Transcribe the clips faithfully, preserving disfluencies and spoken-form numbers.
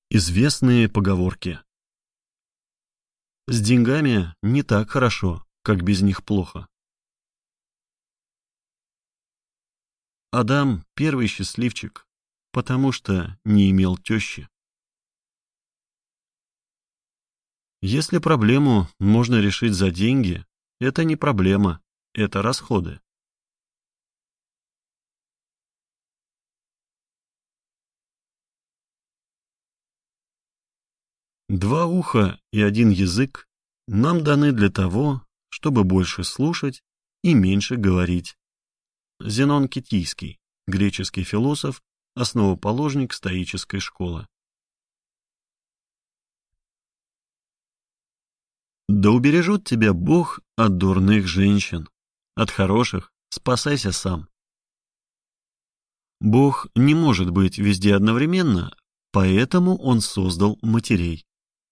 Известные поговорки. С деньгами не так хорошо, как без них плохо. Адам — первый счастливчик, потому что не имел тещи. Если проблему можно решить за деньги, это не проблема, это расходы. Два уха и один язык нам даны для того, чтобы больше слушать и меньше говорить. Зенон Китийский, греческий философ, основоположник стоической школы. Да убережет тебя Бог от дурных женщин, от хороших спасайся сам. Бог не может быть везде одновременно, поэтому Он создал матерей.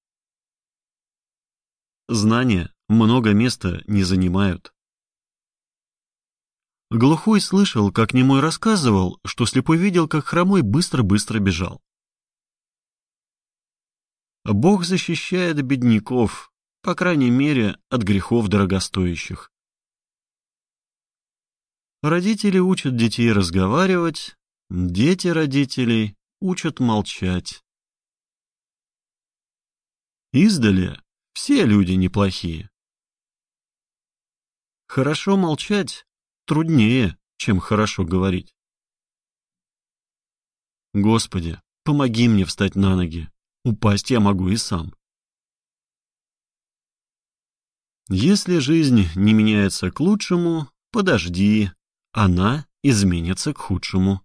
Знания много места не занимают. Глухой слышал, как немой рассказывал, что слепой видел, как хромой быстро-быстро бежал. Бог защищает бедняков, по крайней мере, от грехов дорогостоящих. Родители учат детей разговаривать, дети родителей учат молчать. Издали все люди неплохие. Хорошо молчать труднее, чем хорошо говорить. Господи, помоги мне встать на ноги. Упасть я могу и сам. Если жизнь не меняется к лучшему, подожди, она изменится к худшему.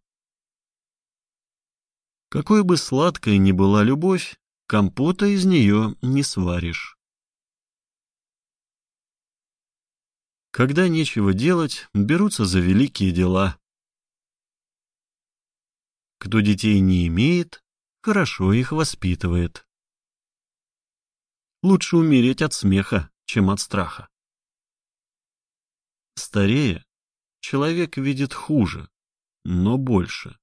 Какой бы сладкой ни была любовь, компота из нее не сваришь. Когда нечего делать, берутся за великие дела. Кто детей не имеет, хорошо их воспитывает. Лучше умереть от смеха, чем от страха. Старея, человек видит хуже, но больше.